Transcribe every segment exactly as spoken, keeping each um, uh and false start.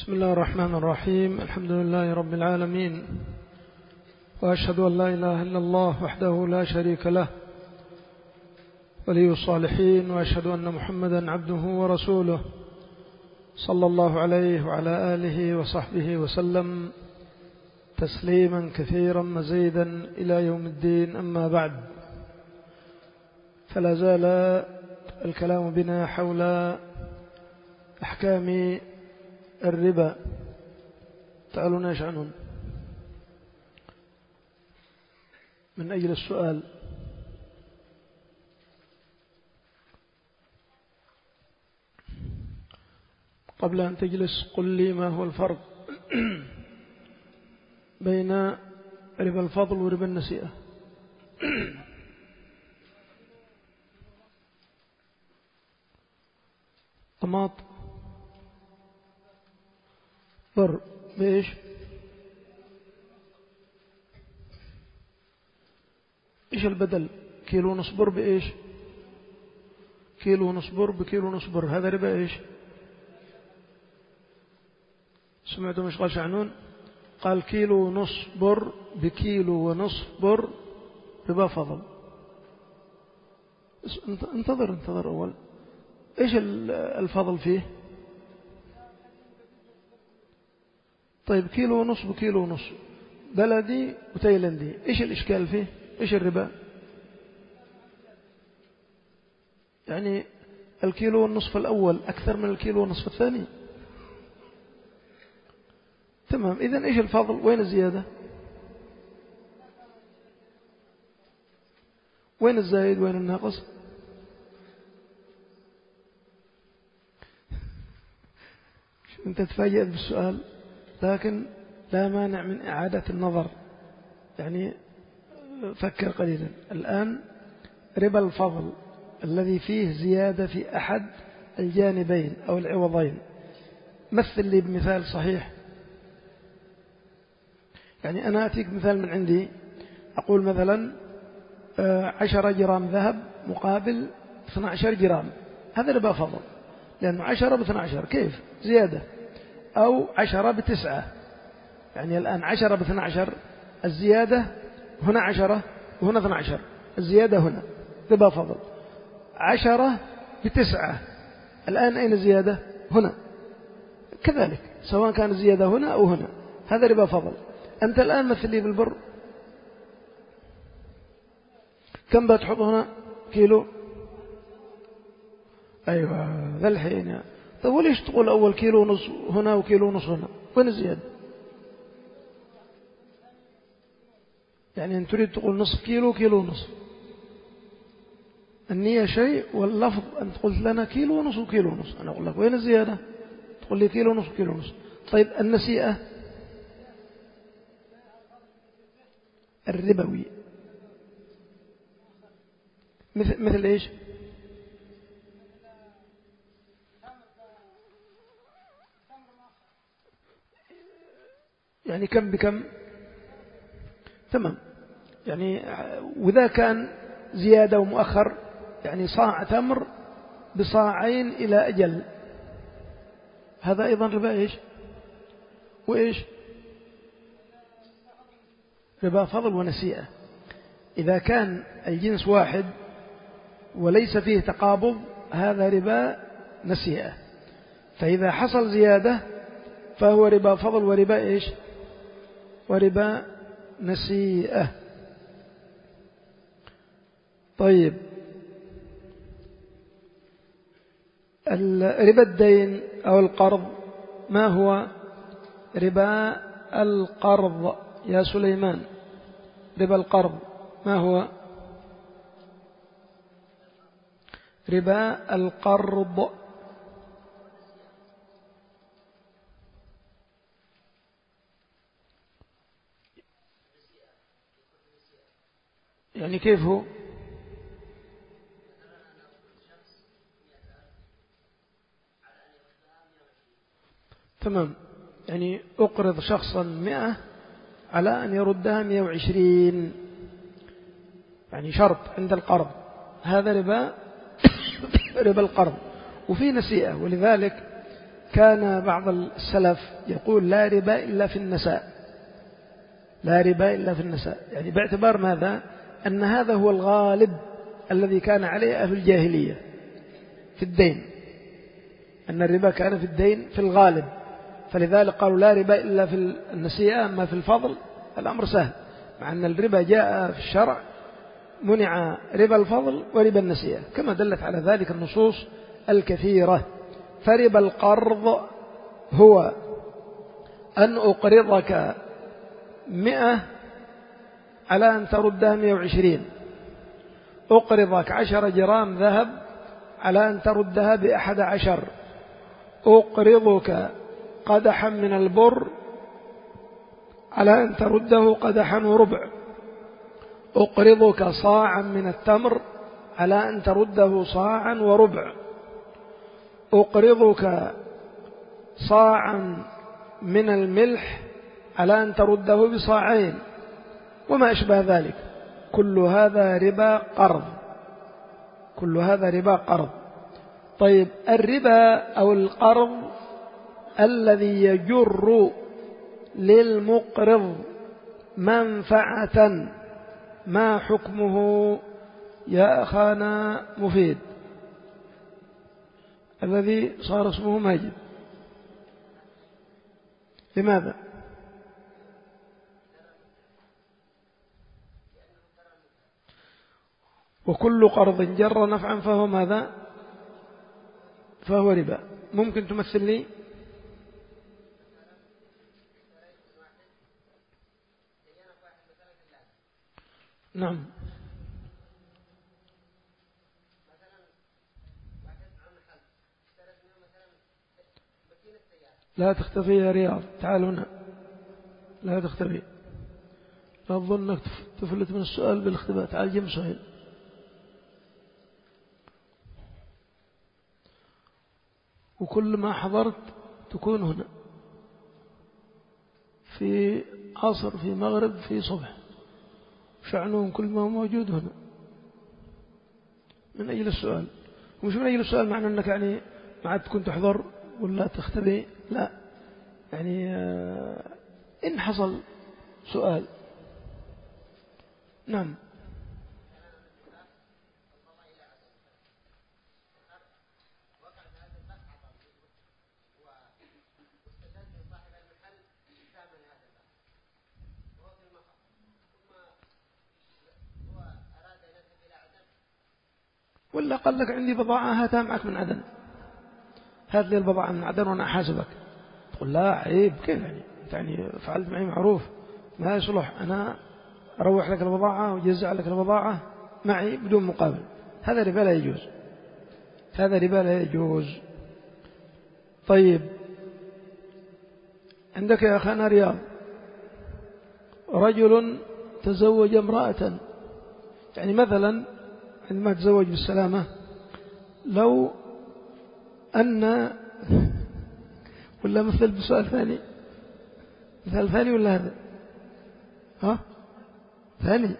بسم الله الرحمن الرحيم. الحمد لله رب العالمين، وأشهد أن لا إله إلا الله وحده لا شريك له ولي الصالحين، وأشهد أن محمدا عبده ورسوله صلى الله عليه وعلى آله وصحبه وسلم تسليما كثيرا مزيدا إلى يوم الدين. أما بعد، فلا زال الكلام بنا حول أحكام الربا. تعالوا ناش عنهم من أجل السؤال. قبل أن تجلس قل لي ما هو الفرق بين ربا الفضل وربا النسيئة؟ طماط بر بإيش؟ إيش البدل؟ كيلو نصبر بإيش؟ كيلو نصبر بكيلو نصبر، هذا ربا إيش؟ سمعتوا مش قال شعنون؟ قال كيلو نصبر بكيلو ونصبر ربا فضل. انتظر انتظر أول، إيش الفضل فيه؟ طيب كيلو ونص بكيلو ونص، بلدي وتايلندي، إيش الإشكال فيه؟ إيش الربا؟ يعني الكيلو والنصف الأول أكثر من الكيلو والنصف الثاني. تمام، إذن إيش الفضل؟ وين الزيادة؟ وين الزايد؟ وين الناقص؟ أنت تفاجأت بالسؤال، لكن لا مانع من إعادة النظر. يعني فكر قليلا. الآن ربا الفضل الذي فيه زيادة في أحد الجانبين أو العوضين، مثل لي بمثال صحيح. يعني أنا أتيك مثال من عندي، أقول مثلا عشرة جرام ذهب مقابل اثني عشر جرام، هذا ربا فضل، لأنه عشرة باثني عشر كيف زيادة، أو عشرة بتسعة. يعني الآن عشرة باثني عشر، الزيادة هنا عشرة وهنا اثني عشر، الزيادة هنا ربا فضل. عشرة بتسعة، الآن أين الزيادة؟ هنا. كذلك سواء كان الزيادة هنا أو هنا، هذا ربا فضل. أنت الآن مثل لي بالبر، كم بتحط هنا؟ كيلو. أيوة ذا الحين. طيب وليش تقول أول كيلو ونص هنا وكيلو ونص هنا؟ وين الزيادة؟ يعني أن تريد تقول نصف كيلو كيلو ونصف، النية شيء واللفظ أن تقول لنا كيلو ونص وكيلو ونص. أنا أقول لك وين الزيادة؟ تقول لي كيلو ونص وكيلو ونص. طيب النسيئة الربوي مثل مثل إيش؟ يعني كم بكم؟ تمام. يعني وإذا كان زيادة ومؤخر، يعني صاع تمر بصاعين إلى أجل، هذا أيضا ربا إيش؟ وإيش؟ ربا فضل ونسيئة. إذا كان الجنس واحد وليس فيه تقابض، هذا ربا نسيئة. فإذا حصل زيادة فهو ربا فضل وربا إيش؟ وربا نسيئة. طيب ربا الدين أو القرض، ما هو ربا القرض يا سليمان؟ ربا القرض ما هو؟ ربا القرض يعني كيف هو؟ تمام، يعني أقرض شخصا مئة على أن يردها مئة وعشرين، يعني شرط عند القرض، هذا ربا ربا القرض. وفي نسيئة، ولذلك كان بعض السلف يقول لا ربا إلا في النساء، لا ربا إلا في النساء، يعني باعتبار ماذا؟ أن هذا هو الغالب الذي كان عليه أهل الجاهلية في الدين، أن الربا كان في الدين في الغالب، فلذلك قالوا لا ربا إلا في النسيئة. أما في الفضل الأمر سهل، مع أن الربا جاء في الشرع منع ربا الفضل وربا النسيئة كما دلت على ذلك النصوص الكثيرة. فربا القرض هو أن أقرضك مئة على أن تردها مئة وعشرين، أقرضك عشر جرام ذهب على أن تردها بأحد عشر، أقرضك قدحا من البر على أن ترده قدحا وربع، أقرضك صاعا من التمر على أن ترده صاعا وربع، أقرضك صاعا من الملح على أن ترده بصاعين، وما أشبه ذلك. كل هذا ربا قرض، كل هذا ربا قرض. طيب الربا أو القرض الذي يجر للمقرض منفعة ما حكمه يا أخانا مفيد الذي صار اسمه ماجد؟ لماذا؟ وكل قرض جر نفعا فهو ماذا؟ فهو ربا. ممكن تمثل لي؟ نعم. لا تختفي يا رياض، تعال هنا، لا تختفي، لا تظنك تفلت من السؤال بالاختباء، تعال جيم سهل. وكل ما حضرت تكون هنا، في عصر، في مغرب، في صبح، شعنون كل ما هو موجود هنا من أجل السؤال. ومش من أجل السؤال معنى أنك يعني ما عاد تكون تحضر ولا تختبي، لا، يعني إن حصل سؤال. نعم. ولا قال لك عندي بضاعة هاتها معك من عدن، هات لي البضاعة من عدن وأنا أحاسبك، تقول لا عيب، كيف يعني؟ يعني فعلت معي معروف، ما يصلح أنا أروح لك البضاعة وجزع لك البضاعة معي بدون مقابل. هذا ربا لا يجوز، هذا ربا لا يجوز. طيب عندك يا أخانا رياض رجل تزوج امرأة، يعني مثلا عندما تزوج بالسلامة، لو أن ولا مثل بسؤال ثاني، مثال ثاني ولا هذا؟ ها ثاني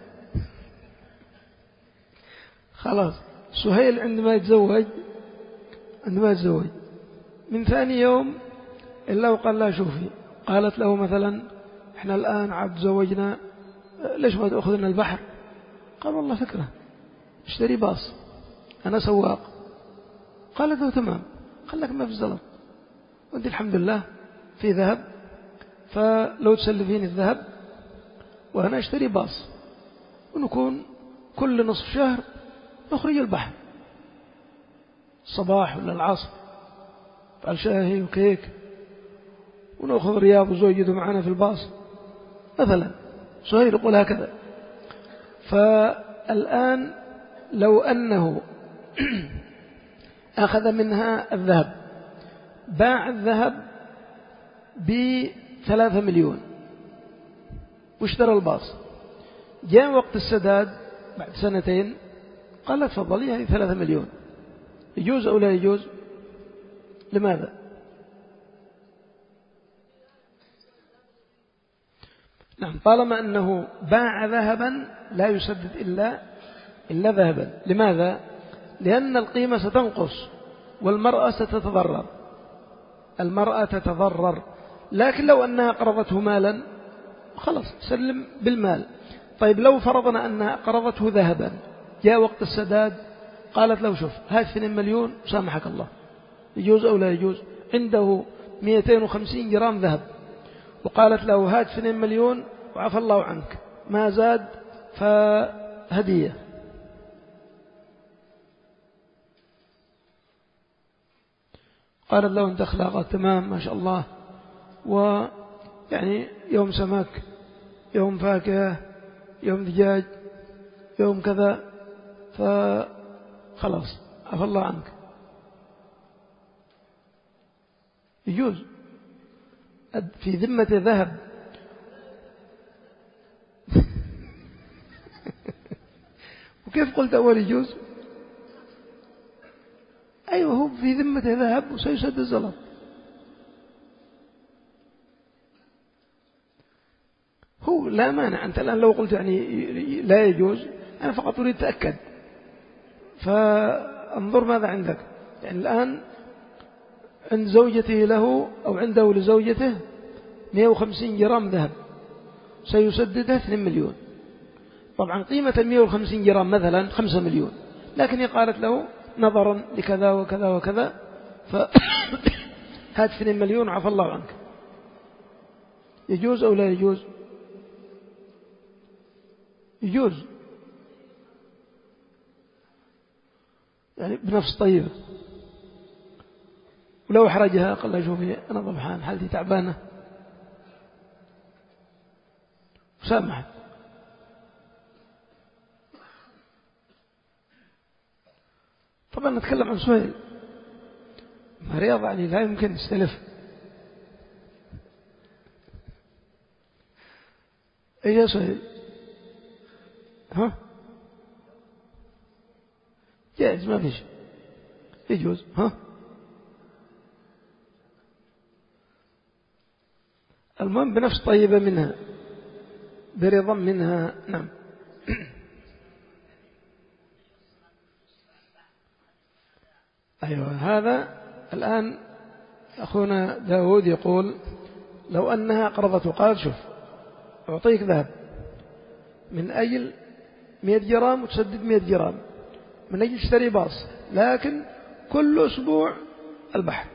خلاص. سهيل عندما يتزوج، عندما يتزوج من ثاني يوم إلا وقال لا شوفي، قالت له مثلا احنا الآن عاد تزوجنا، ليش ما تأخذنا البحر؟ قال والله فكرة، اشتري باص أنا سواق. قالت له تمام. قال لك ما في الزلط، وانت الحمد لله في ذهب، فلو تسلفين الذهب وأنا اشتري باص، ونكون كل نصف شهر نخرج البحر الصباح ولا العصر، فعل شاهي وكيك، ونأخذ رياض وزوجته معنا في الباص مثلا. سهيل يقول هكذا. فالآن لو أنه أخذ منها الذهب، باع الذهب بثلاثة مليون واشترى الباص، جاء وقت السداد بعد سنتين قال لا تفضلي هذه ثلاثة مليون، يجوز أو لا يجوز؟ لماذا؟ نعم، طالما أنه باع ذهبا لا يسدد إلا إلا ذهبا. لماذا؟ لأن القيمة ستنقص والمرأة ستتضرر، المرأة تتضرر. لكن لو أنها قرضته مالا خلاص سلم بالمال. طيب لو فرضنا أنها قرضته ذهبا، جاء وقت السداد قالت له شوف هات اثنين مليون سامحك الله، يجوز أو لا يجوز؟ عنده مئتين وخمسين جرام ذهب وقالت له هات اثنين مليون وعفى الله عنك، ما زاد فهدية. قالت له أنت أخلاقك تمام ما شاء الله، ويعني يوم سمك يوم فاكهة يوم دجاج يوم كذا، فخلاص عفى الله عنك، يجوز في ذمة ذهب. وكيف قلت أول يجوز؟ أيوة هو في ذمة ذهب وسيسد الزلط. هو لا مانع. أنت الآن لو قلت يعني لا يجوز أنا فقط أريد أتأكد، فانظر ماذا عندك. يعني الآن عند زوجته له أو عنده لزوجته مئة وخمسين جرام ذهب سيسددها اثنين مليون. طبعا قيمة مئة وخمسين جرام مثلا خمسة مليون، لكن هي قالت له نظرا لكذا وكذا وكذا فهات اثنين مليون عفى الله عنك، يجوز أو لا يجوز؟ يجوز يعني بنفس طيبة. ولو أحرجها قال لها شوفي أنا ضبحان حالتي تعبانة وسامحت. طبعا نتكلم عن سهيل، ما رياض يعني لا يمكن يستلف. ايش يا سهيل؟ ها جائز ما فيش، يجوز. ها المهم بنفس طيبة منها برضا منها. نعم. أيوة هذا الآن أخونا داود يقول لو أنها قرضته قال شوف أعطيك ذهب من أجل مئة جرام وتسدد مئة جرام، من أجل تشتري باص، لكن كل أسبوع البحر.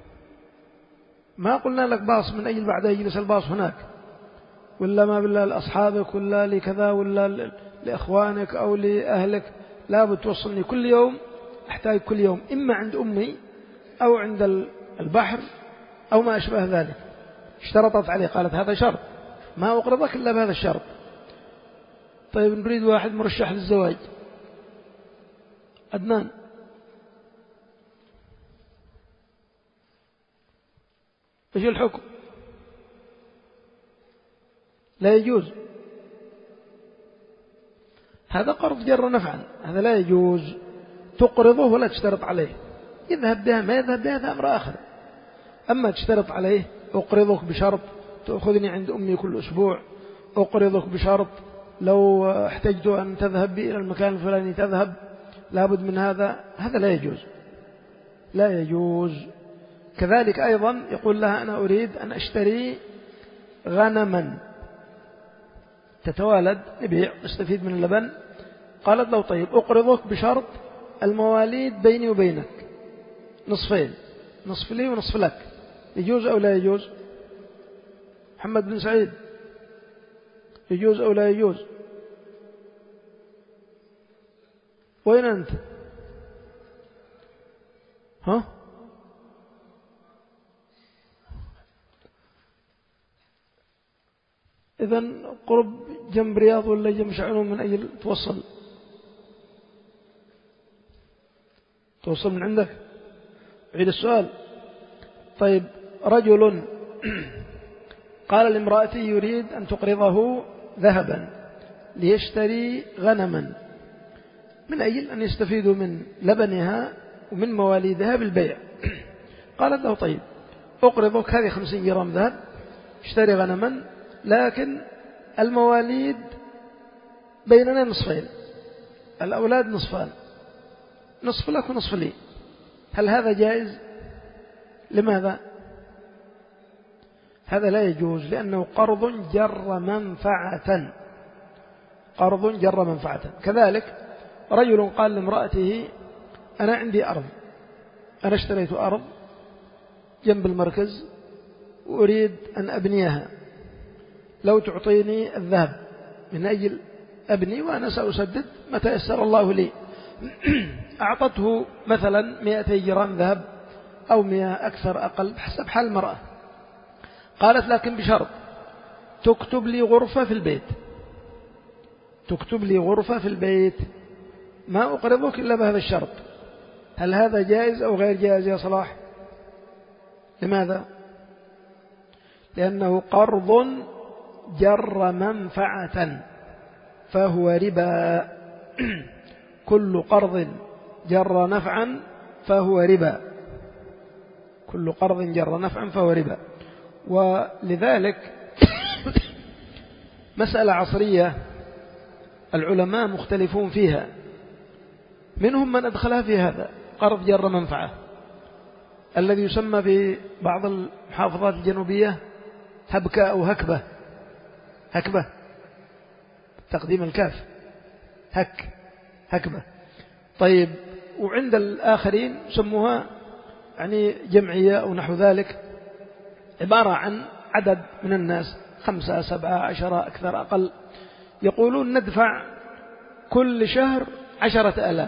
ما قلنا لك باص من أجل بعدها يجلس الباص هناك، ولا ما بالله لأصحابك ولا لكذا ولا لأخوانك أو لأهلك، لا بتوصلني كل يوم، أحتاج كل يوم إما عند أمي أو عند البحر أو ما أشبه ذلك. اشترطت عليه قالت هذا شرط ما أقرضك إلا بهذا الشرط. طيب نريد واحد مرشح للزواج، عدنان، إيش الحكم؟ لا يجوز. هذا قرض جر نفعا، هذا لا يجوز. تقرضه ولا تشترط عليه، يذهب بها ما يذهب بها هذا أمر آخر. أما تشترط عليه أقرضك بشرط تأخذني عند أمي كل أسبوع، أقرضك بشرط لو احتجت أن تذهب بي إلى المكان الفلاني تذهب، لابد من هذا، هذا لا يجوز، لا يجوز. كذلك أيضا يقول لها أنا أريد أن أشتري غنما تتوالد نبيع نستفيد من اللبن. قالت له طيب أقرضك بشرط المواليد بيني وبينك نصفين، نصف لي ونصف لك، يجوز أو لا يجوز؟ محمد بن سعيد يجوز أو لا يجوز؟ وين أنت؟ ها إذن قرب جنب رياض ولا جنب شعلون من أجل توصل توصل من عندك. عيد السؤال. طيب رجل قال لامرأتي يريد أن تقرضه ذهبا ليشتري غنما من أجل أن يستفيدوا من لبنها ومن مواليدها بالبيع. قالت له طيب أقرضك هذه خمسين جرام ذهب اشتري غنما، لكن المواليد بيننا نصفين، الأولاد نصفان، نصف لك ونصف لي. هل هذا جائز؟ لماذا؟ هذا لا يجوز لأنه قرض جر منفعة، قرض جر منفعة. كذلك رجل قال لامرأته أنا عندي أرض، أنا اشتريت أرض جنب المركز وأريد أن أبنيها، لو تعطيني الذهب من أجل أبني وأنا سأسدد متى يسر الله لي. أعطته مثلا مئتي جرام ذهب أو مئة أكثر أقل حسب حال المرأة. قالت لكن بشرط تكتب لي غرفة في البيت، تكتب لي غرفة في البيت، ما أقرضك إلا بهذا الشرط. هل هذا جائز أو غير جائز يا صلاح؟ لماذا؟ لأنه قرض جر منفعة فهو ربا. كل قرض جر نفعا فهو ربا، كل قرض جر نفعا فهو ربا. ولذلك مسألة عصرية العلماء مختلفون فيها، منهم من أدخلها في هذا قرض جر منفعة الذي يسمى في بعض المحافظات الجنوبية هبكة أو هكبة، هكبة تقديم الكاف، هك هكبة. طيب وعند الآخرين سموها يعني جمعية أو نحو ذلك، عبارة عن عدد من الناس خمسة سبعة عشرة أكثر أقل، يقولون ندفع كل شهر عشرة آلاف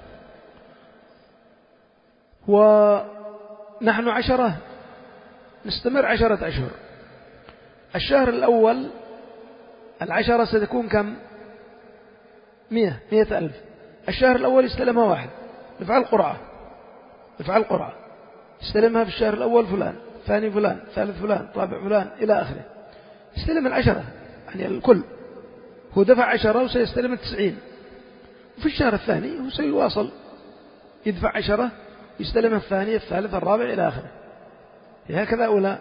ونحن عشرة نستمر عشرة أشهر. الشهر الأول العشرة ستكون كم؟ مئة مئة ألف. الشهر الأول يستلمها واحد، نفعل قرعة، نفعل قرعة يستلمها في الشهر الأول فلان، ثاني فلان، ثالث فلان، رابع فلان إلى آخره، يستلم العشرة يعني الكل. هو دفع عشرة وسيستلم التسعين، وفي الشهر الثاني هو سيواصل يدفع عشرة يستلم الثاني الثالث الرابع إلى آخره، هكذا أولا.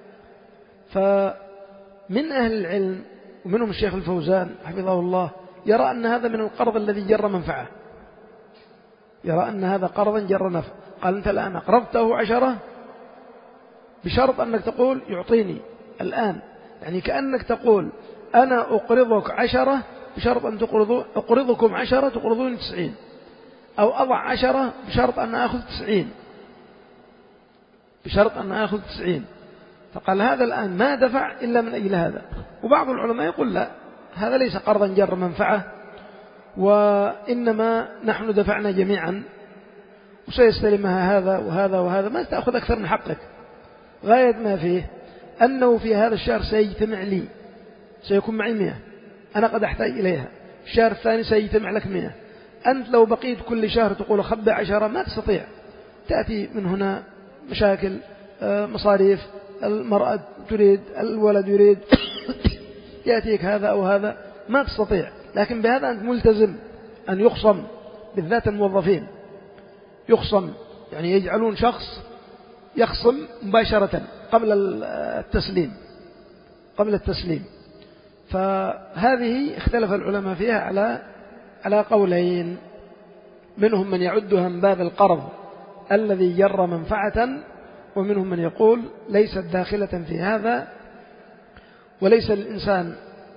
فمن أهل العلم ومنهم الشيخ الفوزان حفظه الله يرى أن هذا من القرض الذي جر منفعة، يرى أن هذا قرضا جر نفع. قال أنت الآن أقرضته عشرة بشرط أنك تقول يعطيني الآن، يعني كأنك تقول أنا أقرضك عشرة بشرط أن تقرضوا، أقرضكم عشرة تقرضون تسعين، أو أضع عشرة بشرط أن أخذ تسعين، بشرط أن أخذ تسعين. فقال هذا الآن ما دفع إلا من أجل هذا. وبعض العلماء يقول لا، هذا ليس قرضا جر منفعة، وإنما نحن دفعنا جميعا وسيستلمها هذا وهذا وهذا، ما تأخذ أكثر من حقك. غاية ما فيه أنه في هذا الشهر سيجتمع لي، سيكون معي مئة، أنا قد أحتاج إليها. الشهر الثاني سيجتمع لك مئة، أنت لو بقيت كل شهر تقول خبى عشرة ما تستطيع، تأتي من هنا مشاكل، مصاريف، المرأة تريد، الولد يريد، يأتيك هذا أو هذا، ما تستطيع. لكن بهذا أنت ملتزم أن يخصم، بالذات الموظفين يخصم، يعني يجعلون شخص يخصم مباشرة قبل التسليم، قبل التسليم. فهذه اختلف العلماء فيها على على قولين، منهم من يعدها من باب القرض الذي جر منفعة، ومنهم من يقول ليست داخلة في هذا، وليس الإنسان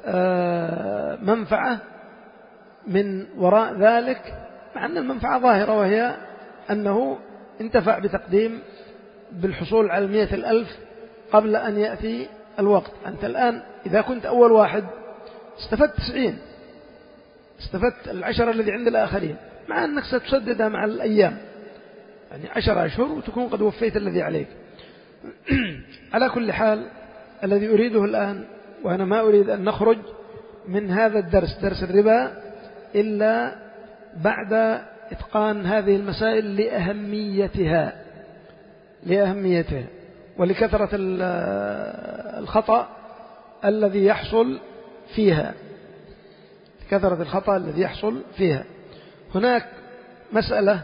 منفعة من وراء ذلك، مع أن المنفعة ظاهرة، وهي أنه انتفع بتقديم بالحصول على مئة الألف قبل أن يأتي الوقت. أنت الآن إذا كنت أول واحد استفدت تسعين، استفدت العشرة الذي عند الآخرين، مع أنك ستسددها مع الأيام، يعني عشر أشهر وتكون قد وفيت الذي عليك. على كل حال الذي أريده الآن، وأنا ما أريد أن نخرج من هذا الدرس، درس الربا، إلا بعد إتقان هذه المسائل لأهميتها، لأهميتها ولكثرة الخطأ الذي يحصل فيها، كثرة الخطأ الذي يحصل فيها. هناك مسألة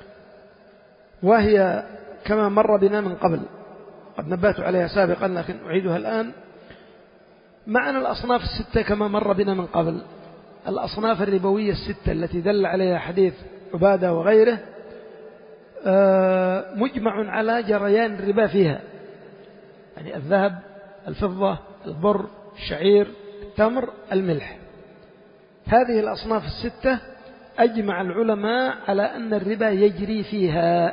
وهي كما مر بنا من قبل، قد نبهت عليها سابقا لكن أعيدها الآن. معنى الأصناف الستة كما مر بنا من قبل، الأصناف الربوية الستة التي دل عليها حديث عبادة وغيره، مجمع على جريان الربا فيها، يعني الذهب، الفضة، البر، الشعير، التمر، الملح. هذه الأصناف الستة أجمع العلماء على أن الربا يجري فيها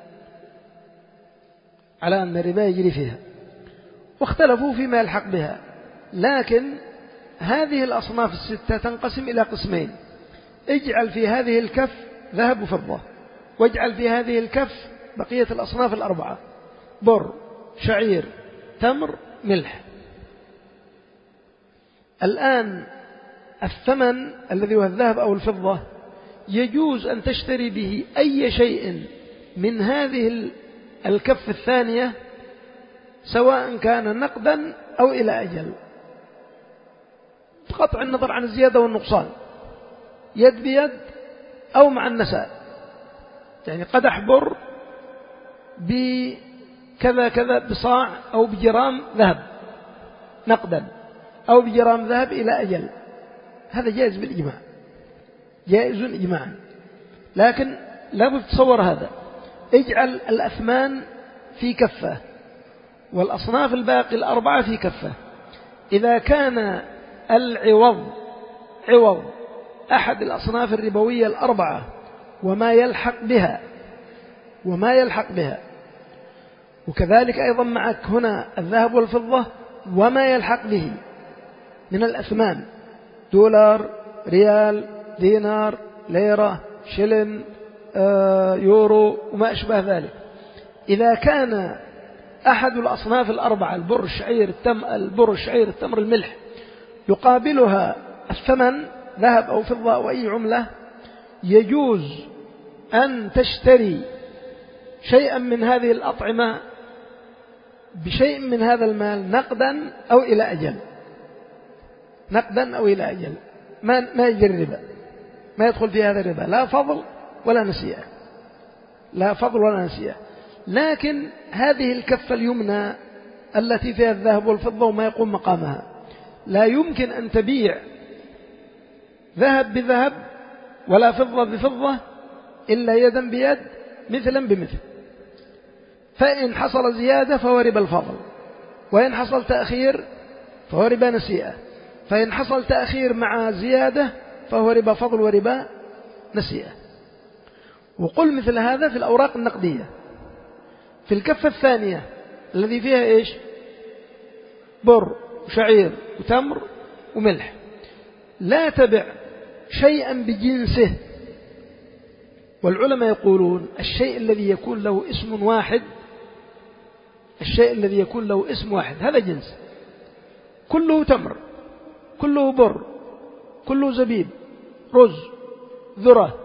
على أن الربا يجري فيها واختلفوا فيما يلحق بها. لكن هذه الأصناف الستة تنقسم إلى قسمين: اجعل في هذه الكف ذهب وفضة، واجعل في هذه الكف بقية الأصناف الأربعة: بر، شعير، تمر، ملح. الآن الثمن الذي هو الذهب أو الفضة يجوز أن تشتري به أي شيء من هذه الكف الثانية، سواء كان نقدا أو إلى أجل، بقطع النظر عن الزيادة والنقصان، يد بيد أو مع النساء. يعني قدح بر بكذا كذا بصاع أو بجرام ذهب نقدا، أو بجرام ذهب إلى أجل، هذا جائز بالإجماع، جائز إجماعا. لكن لا تتصور هذا، اجعل الأثمان في كفة والأصناف الباقي الأربعة في كفة. إذا كان العوض عوض أحد الأصناف الربوية الأربعة وما يلحق بها وما يلحق بها وكذلك أيضا معك هنا الذهب والفضة وما يلحق به من الأثمان: دولار، ريال، دينار، ليرة، شلن، يورو وما أشبه ذلك. إذا كان أحد الأصناف الأربعة البر، الشعير، التم البر، الشعير، التمر، الملح يقابلها الثمن ذهب أو فضة أو أي عملة، يجوز أن تشتري شيئا من هذه الأطعمة بشيء من هذا المال نقدا أو إلى أجل، نقدا أو إلى أجل، ما ما يجري الربا، ما يدخل في هذا الربا، لا فضل ولا نسيئة، لا فضل ولا نسيئة. لكن هذه الكفة اليمنى التي فيها الذهب والفضة وما يقوم مقامها، لا يمكن أن تبيع ذهب بذهب ولا فضة بفضة إلا يدا بيد، مثلا بمثل. فإن حصل زيادة فهو ربا الفضل، وإن حصل تأخير فهو ربا نسيئة، فإن حصل تأخير مع زيادة فهو ربا فضل وربا نسيئة. وقل مثل هذا في الأوراق النقدية. في الكفة الثانية الذي فيها إيش؟ بر وشعير وتمر وملح، لا تبع شيئا بجنسه. والعلماء يقولون الشيء الذي يكون له اسم واحد، الشيء الذي يكون له اسم واحد هذا جنس، كله تمر، كله بر، كله زبيب، رز، ذرة،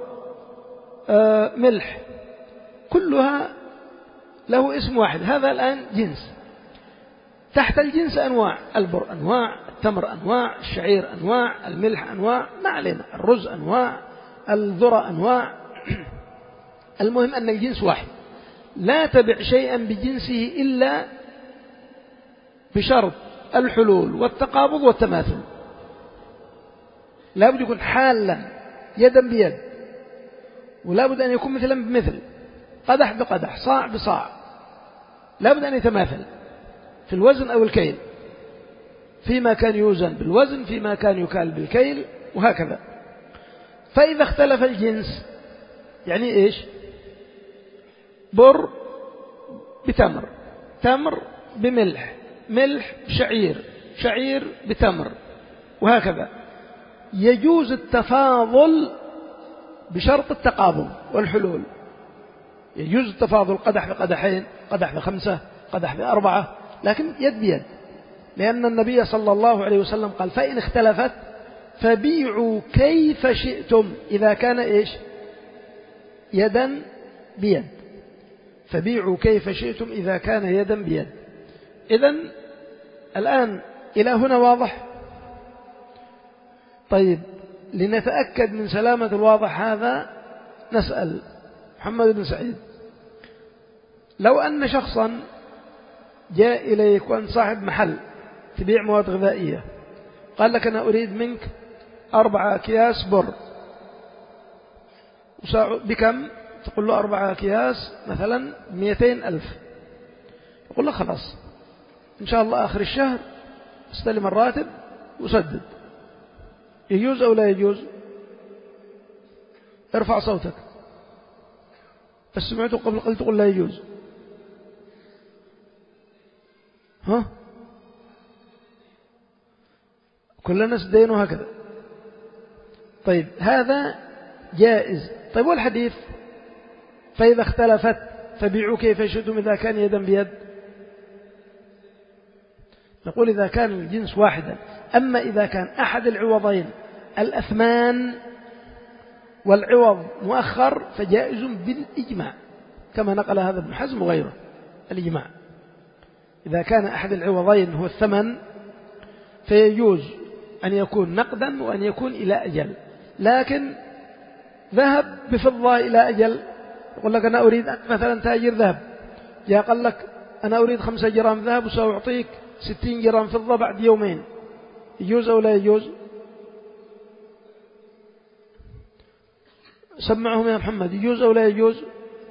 آه، ملح، كلها له اسم واحد، هذا الآن جنس. تحت الجنس أنواع: البر أنواع، التمر أنواع، الشعير أنواع، الملح أنواع، ما علينا، الرز أنواع، الذرة أنواع. المهم أن الجنس واحد، لا تبع شيئا بجنسه إلا بشرط الحلول والتقابض والتماثل. لا بد يكون حالا يدا بيد، ولا بد أن يكون مثلا بمثل، قدح بقدح، صاع بصاع، لا بد أن يتماثل في الوزن أو الكيل، فيما كان يوزن بالوزن، فيما كان يكال بالكيل، وهكذا. فإذا اختلف الجنس يعني إيش؟ بر بتمر، تمر بملح، ملح بشعير، شعير بتمر، وهكذا. يجوز التفاضل بشرط التقابل والحلول، يجوز التفاضل قدح بقدحين، قدح بخمسة، قدح بأربعة، لكن يد بيد، لأن النبي صلى الله عليه وسلم قال: فإن اختلفت فبيعوا كيف شئتم، إذا كان إيش؟ يدا بيد، فبيعوا كيف شئتم إذا كان يدا بيد. إذن الآن إلى هنا واضح؟ طيب، لنتأكد من سلامة الواضح هذا نسأل محمد بن سعيد: لو أن شخصا جاء إليك وأنت صاحب محل تبيع مواد غذائية، قال لك: أنا أريد منك أربعة أكياس بر، بكم؟ تقول له أربعة أكياس مثلا مئتين ألف. يقول له: خلاص، إن شاء الله آخر الشهر استلم الراتب وسدد. يجوز أو لا يجوز؟ ارفع صوتك. بس سمعته قبل قلت تقول لا يجوز. ها؟ كل الناس دينه هكذا. طيب هذا جائز. طيب والحديث فإذا اختلفت فبيعوا كيف شئتم إذا كان يدا بيد؟ نقول إذا كان الجنس واحدا. أما إذا كان أحد العوضين الأثمان والعوض مؤخر فجائز بالإجماع، كما نقل هذا ابن حزم وغيره الإجماع. إذا كان أحد العوضين هو الثمن فيجوز أن يكون نقدا وأن يكون إلى أجل. لكن ذهب بفضة إلى أجل، يقول لك أنا أريد مثلا تاجر ذهب، جاء قال لك أنا أريد خمسة جرام ذهب وسأعطيك ستين جرام فضة بعد يومين، يجوز أو لا يجوز؟ سمعهم يا محمد، يجوز أو لا يجوز؟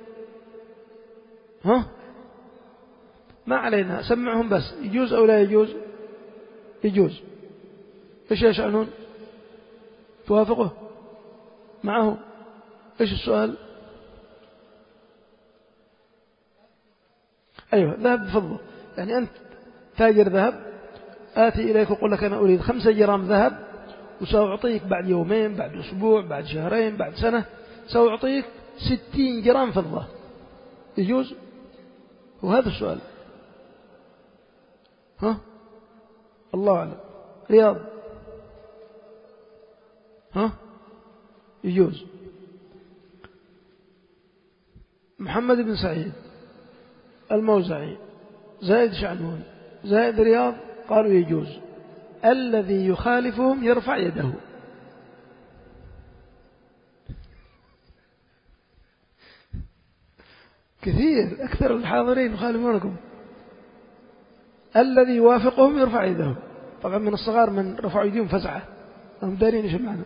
ها؟ ما علينا، سمعهم بس، يجوز أو لا يجوز؟ يجوز. إيش يشعنون؟ توافقه معه؟ إيش السؤال؟ أيوة، ذهب بفضة. يعني أنت تاجر ذهب، آتي إليك وقل لك أنا أريد خمسة جرام ذهب وسأعطيك بعد يومين، بعد أسبوع، بعد شهرين، بعد سنة سأعطيك ستين جرام فضة، يجوز؟ وهذا السؤال. ها؟ الله أعلم. رياض، ها؟ يجوز. محمد بن سعيد الموزعي زائد شعنون زائد رياض قالوا يجوز. الذي يخالفهم يرفع يده. كثير، أكثر الحاضرين يخالفونكم. الذي يوافقهم يرفع يده. طبعا من الصغار من رفعوا يديهم فزعة، هم دارين ايش معنى.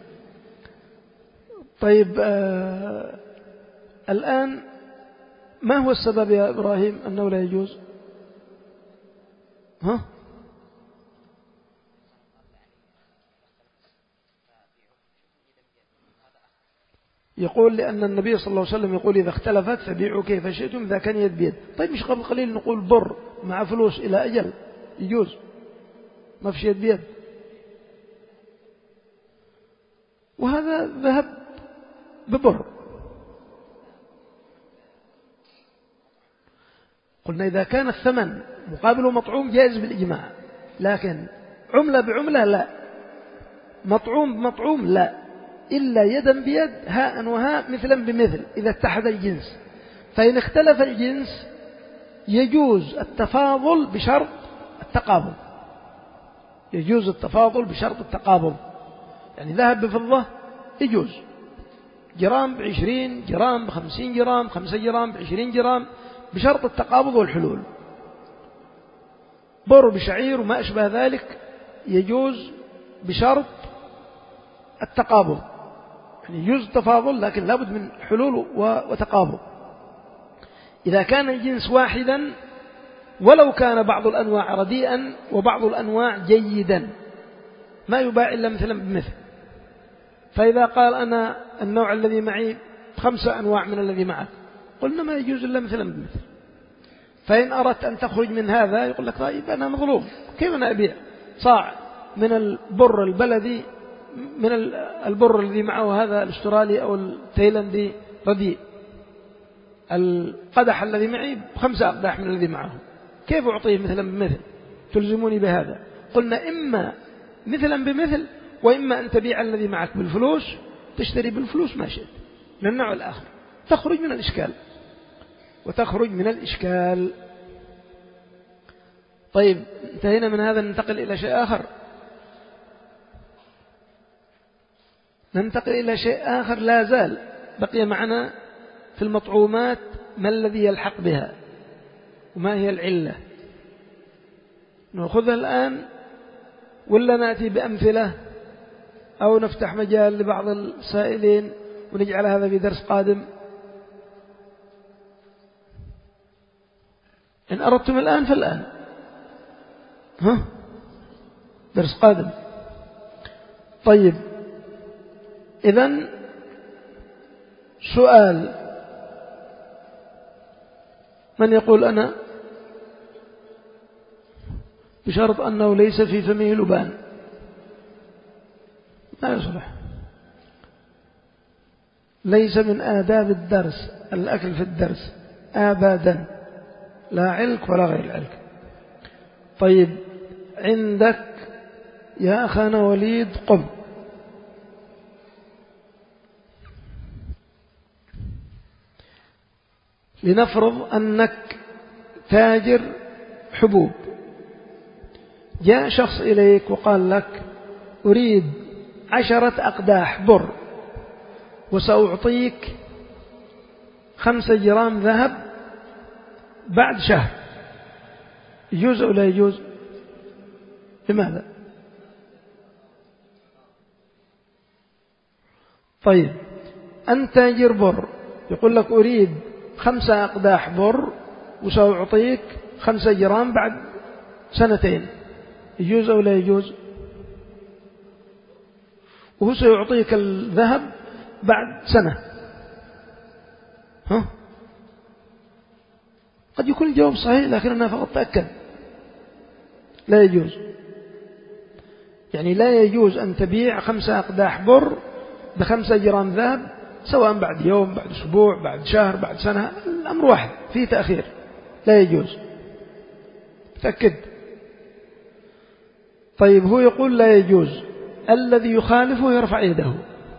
طيب آه الآن ما هو السبب يا إبراهيم أنه لا يجوز؟ ها؟ يقول لأن النبي صلى الله عليه وسلم يقول إذا اختلفت فبيعوا كيف شئتم إذا كان يد بيد. طيب مش قبل قليل نقول بر مع فلوس إلى أجل يجوز، ما في يد بيد. وهذا ذهب ببر. قلنا إذا كان الثمن مقابله مطعوم جائز بالإجماع، لكن عملة بعملة لا، مطعوم بمطعوم لا، إلا يدا بيد هاء وهاء مثلا بمثل إذا اتحد الجنس. فإن اختلف الجنس يجوز التفاضل بشرط التقابل، يجوز التفاضل بشرط التقابل. يعني ذهب بفضة يجوز، جرام بعشرين، جرام بخمسين جرام، خمسة جرام بعشرين جرام، بشرط التقابض والحلول. بر بشعير وما أشبه ذلك يجوز بشرط التقابض، يعني يجوز التفاضل لكن لابد من حلول وتقابض. إذا كان الجنس واحدا ولو كان بعض الأنواع رديئا وبعض الأنواع جيدا ما يباع إلا مثلا بمثل. فإذا قال أنا النوع الذي معي خمسة أنواع من الذي معك، قلنا ما يجوز إلا مثلا بمثل. فإن أردت أن تخرج من هذا يقول لك طيب أنا مظلوم، كيف أنا أبيع صاع من البر البلدي من البر الذي معه هذا الأسترالي أو التايلندي رديء، القدح الذي معي بخمسة أقداح من الذي معه، كيف أعطيه مثلا بمثل؟ تلزموني بهذا. قلنا إما مثلا بمثل وإما أن تبيع الذي معك بالفلوس، تشتري بالفلوس ما شئت من النوع الآخر، تخرج من الإشكال وتخرج من الإشكال. طيب انتهينا من هذا، ننتقل إلى شيء آخر. ننتقل إلى شيء آخر لا زال بقي معنا في المطعومات ما الذي يلحق بها وما هي العلة. نأخذها الآن ولا نأتي بأمثلة أو نفتح مجال لبعض السائلين ونجعل هذا في درس قادم؟ إن أردتم الآن فالآن. ها درس قادم. طيب إذن سؤال، من يقول أنا؟ بشرط أنه ليس في فمه لبان، ما يصلح. ليس من آداب الدرس الأكل في الدرس أبدا، لا علك ولا غير علك. طيب عندك يا أخانا وليد قم. لنفرض أنك تاجر حبوب، جاء شخص إليك وقال لك أريد عشرة أقداح بر وسأعطيك خمسة جرام ذهب بعد شهر، يجوز أو لا يجوز؟ لماذا؟ طيب أنت تاجر بر، يقول لك أريد خمسة أقداح بر وسأعطيك خمسة جرام بعد سنتين، يجوز أو لا يجوز؟ وهو سيعطيك الذهب بعد سنة، ها؟ قد يكون الجواب صحيح لكن أنا فقط تأكد لا يجوز. يعني لا يجوز أن تبيع خمسة أقداح بر بخمسة جرام ذهب سواء بعد يوم بعد أسبوع بعد شهر بعد سنة، الأمر واحد فيه تأخير، لا يجوز. تأكد. طيب هو يقول لا يجوز، الذي يخالفه يرفع يده.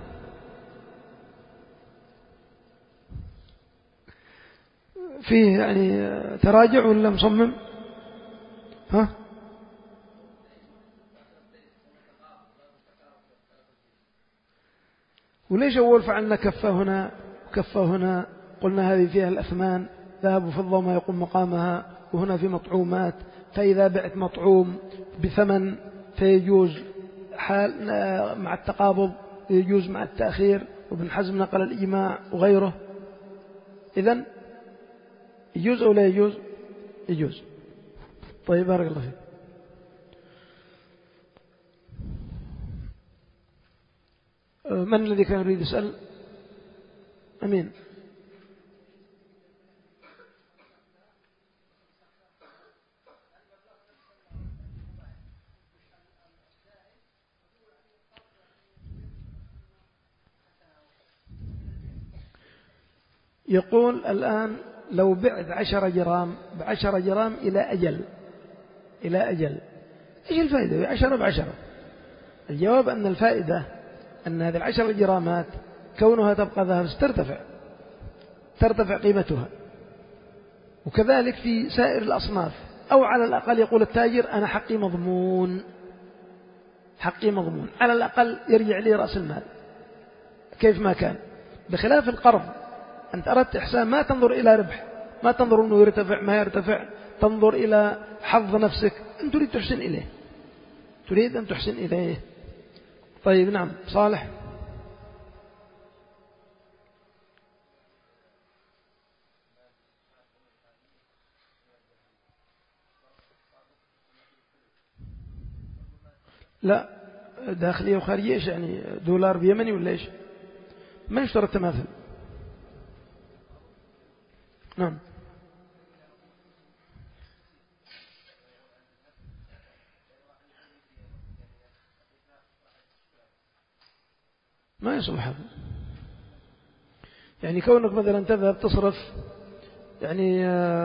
فيه يعني تراجع ولا مصمم؟ ها؟ وليش أول فعلنا كفة هنا وكفة هنا؟ قلنا هذه فيها الأثمان ذهب وفضة وما يقوم مقامها، وهنا في مطعومات، فإذا بعت مطعوم بثمن فيجوز حال مع التقابض، يجوز مع التأخير، وابن حزم نقل الإجماع وغيره. إذن يجوز أو لا يجوز؟ يجوز. طيب بارك الله فيك. من الذي كان يريد يسأل؟ أمين. يقول الآن لو بعت عشرة جرام بعشرة جرام إلى أجل إلى أجل إيش الفائدة بعشرة بعشرة؟ الجواب أن الفائدة أن هذه العشرة جرامات كونها تبقى ذهب ترتفع ترتفع قيمتها، وكذلك في سائر الأصناف. أو على الأقل يقول التاجر أنا حقي مضمون، حقي مضمون، على الأقل يرجع لي رأس المال كيف ما كان. بخلاف القرض، أنت أردت إحسان ما تنظر إلى ربح، ما تنظر أنه يرتفع ما يرتفع، تنظر إلى حظ نفسك، أنت تريد تحسن إليه، تريد أن تحسن إليه. طيب نعم صالح. لا داخلية وخارجية إيش يعني؟ دولار بيمني ولا إيش؟ ما يشترط التماثل. نعم ما يصلح هذا. يعني كونك مثلا تذهب تصرف يعني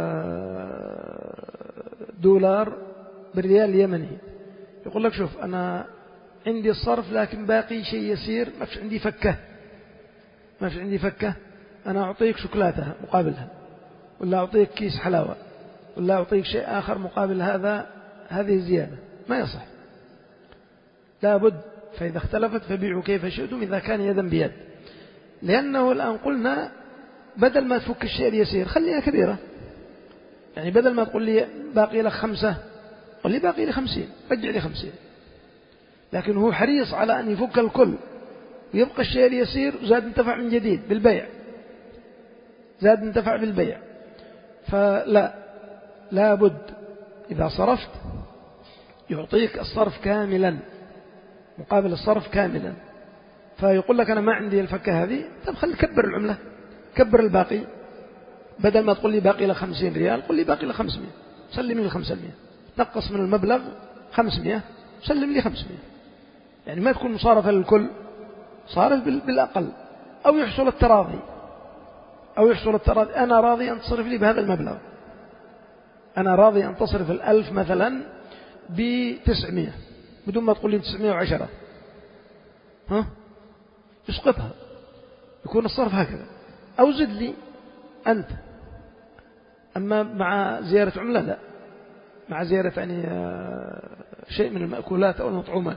دولار بالريال اليمني، يقول لك شوف أنا عندي الصرف لكن باقي شيء يسير، ما فيش عندي فكة ما فيش عندي فكة أنا أعطيك شوكولاتة مقابلها، ولا أعطيك كيس حلاوة، ولا أعطيك شيء آخر مقابل هذا، هذه زيادة، ما يصح. لا بد، فإذا اختلفت فبيعوا كيف شئتم إذا كان يدا بيد. لأنه الآن قلنا بدل ما تفك الشيء اليسير خليها كبيرة، يعني بدل ما تقول لي باقي لك خمسة قل لي باقي لي خمسين، رجع لي خمسين. لكن هو حريص على أن يفك الكل ويبقى الشيء اليسير، وزاد انتفع من جديد بالبيع، زاد انتفع بالبيع. فلا لا بد إذا صرفت يعطيك الصرف كاملا مقابل الصرف كاملا. فيقول لك أنا ما عندي الفكة هذه، طب خلي كبر العملة، كبر الباقي، بدل ما تقول لي باقي له خمسين ريال قل لي باقي له خمسمائة، سلم لي خمسمائة، نقص من المبلغ خمسمائة، سلم لي خمسمائة. يعني ما تكون مصارفة للكل، صارف بالأقل، أو يحصل التراضي، أو يحصل التراضي أنا راضي أن تصرف لي بهذا المبلغ، أنا راضي أن تصرف الألف مثلا بتسعمائة بدون ما تقول لي تسعمائة وعشرة، ها اسقطها، يكون الصرف هكذا، أو زد لي أنت. أما مع زيارة عملة لا، مع زيارة يعني شيء من المأكولات أو المطعومات.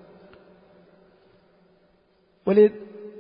وليد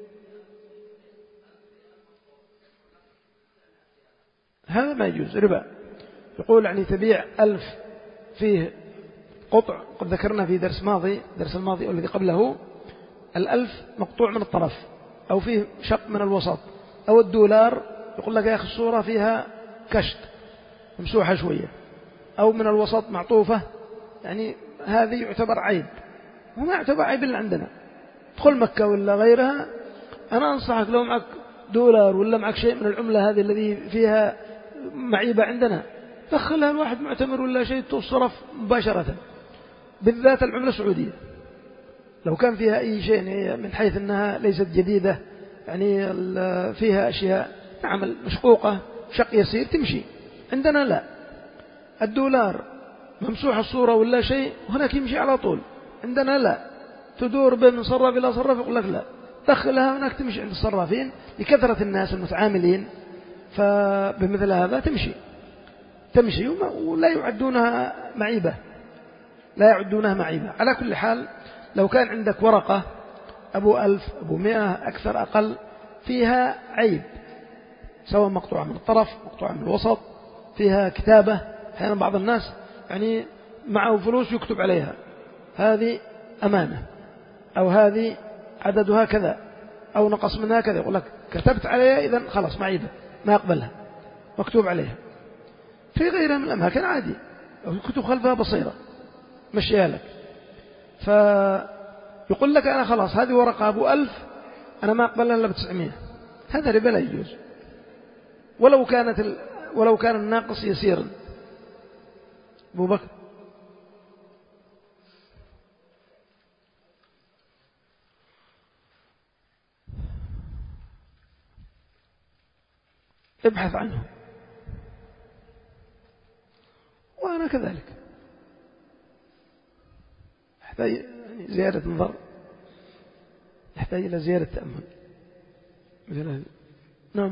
هذا ما يجوز، ربا. يقول يعني تبيع ألف فيه قطع، قد ذكرنا في درس ماضي، درس الماضي أو الذي قبله، الألف مقطوع من الطرف أو فيه شق من الوسط، أو الدولار يقول لك يا أخي الصورة فيها كشت ممسوحة شوية، أو من الوسط معطوفة، يعني هذه يعتبر عيب، وما يعتبر عيب اللي عندنا. تدخل مكة ولا غيرها، أنا أنصحك لو معك دولار ولا معك شيء من العملة هذه الذي فيها معيبة عندنا، دخلها الواحد معتمر ولا شيء تصرف مباشرة، بالذات العملة السعودية لو كان فيها أي شيء من حيث أنها ليست جديدة، يعني فيها أشياء نعمل مشقوقة شق يسير تمشي. عندنا لا، الدولار ممسوح الصورة ولا شيء هناك يمشي على طول، عندنا لا، تدور بين صراف إلى صراف، يقول لك لا، دخلها هناك تمشي عند الصرافين لكثرة الناس المتعاملين، فبمثل هذا تمشي تمشي ولا يعدونها معيبة، لا يعدونها معيبة. على كل حال لو كان عندك ورقة أبو ألف أبو مئة أكثر أقل فيها عيب، سواء مقطوعة من الطرف مقطوعة من الوسط، فيها كتابة، أحيانا بعض الناس يعني معه فلوس يكتب عليها هذه أمانة، أو هذه عددها كذا، أو نقص منها كذا، يقول لك كتبت عليها إذن خلاص معيبة ما أقبلها، مكتوب عليها. في غيرها من الأماكن عادي، أو كتب خلفها بصيرة مشيها لك، فيقول لك أنا خلاص هذه ورقة أبو ألف أنا ما أقبلها إلا بتسعمائة، هذا ربا لا يجوز، ولو كانت ال... ولو كان الناقص يسيرا. أبو بكر ابحث عنه، وأنا كذلك يحتاج يعني زيادة نظر، يحتاج إلى زيادة تأمل مثل هذه. نعم.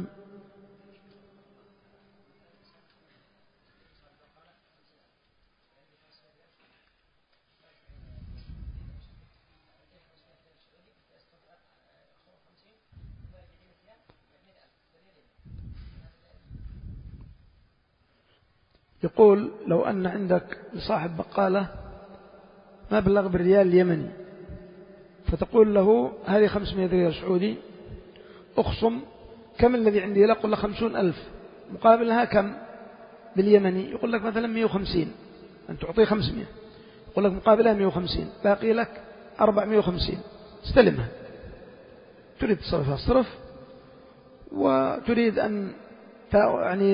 يقول لو أن عندك لصاحب بقالة مبلغ بالريال اليمني، فتقول له هذه خمسمائة ريال سعودي، أخصم كم الذي عندي، لا قل له خمسون ألف، مقابلها كم باليمني، يقول لك مثلا مئة وخمسين، أن تعطيه خمسمائة، يقول لك مقابلها مئة وخمسين، باقي لك أربعمائة وخمسين، استلمها. تريد تصرفها الصرف، وتريد أن يعني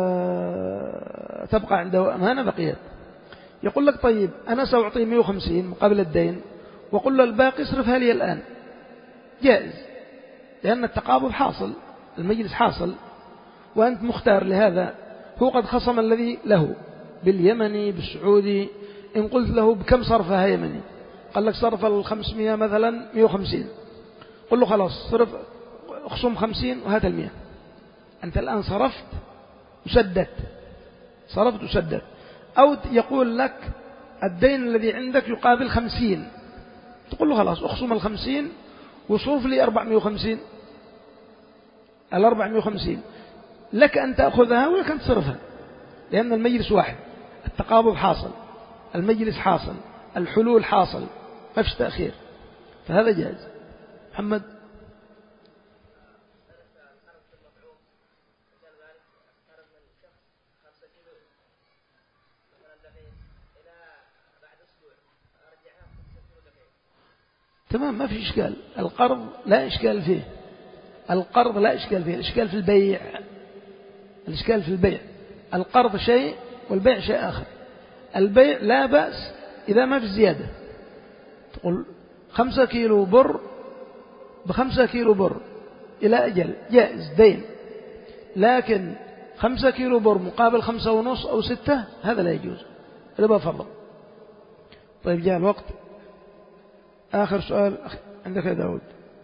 تبقى عنده أمانة بقيت، يقول لك طيب أنا سأعطيه مئة وخمسين مقابل الدين، وقل له الباقي اصرفها لي الآن، جائز، لأن التقابض حاصل، المجلس حاصل، وأنت مختار لهذا، هو قد خصم الذي له باليمني بالسعودي، إن قلت له بكم صرفها يمني، قال لك صرف الخمسمائة مثلا مئة وخمسين، قل له خلاص صرف اخصم خمسين وهات المئة، أنت الآن صرفت وسدت، صرفت وسدت. أو يقول لك الدين الذي عندك يقابل خمسين، تقول له خلاص اخصم الخمسين وصوف لي أربعمائة وخمسين، الأربعمائة وخمسين لك أن تأخذها ولك أن تصرفها، لأن المجلس واحد، التقابض حاصل، المجلس حاصل، الحلول حاصل، ما فيش تأخير، فهذا جائز. محمد تمام، ما في إشكال. القرض لا إشكال فيه، القرض لا إشكال فيه، الإشكال في البيع، الإشكال في البيع. القرض شيء والبيع شيء آخر. البيع لا بأس إذا ما في زيادة، تقول خمسة كيلو بر بخمسة كيلو بر إلى أجل، جائز دين. لكن خمسة كيلو بر مقابل خمسة ونص أو ستة، هذا لا يجوز، ربا فضل. طيب جاء الوقت، آخر سؤال عندك يا داود.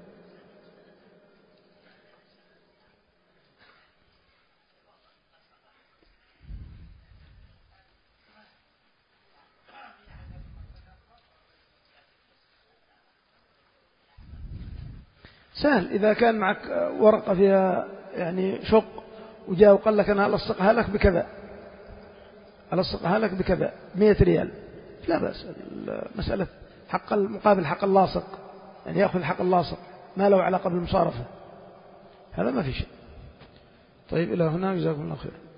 سهل، إذا كان معك ورقة فيها يعني شق وجاء وقال لك أنا ألصقها لك بكذا، ألصقها لك بكذا مئة ريال، لا بأس. مسألة حق المقابل حق اللاصق، يعني يأخذ حق اللاصق ما له علاقة بالمصارفة، هذا ما في شيء. طيب إلى هنا، جزاكم الله خير.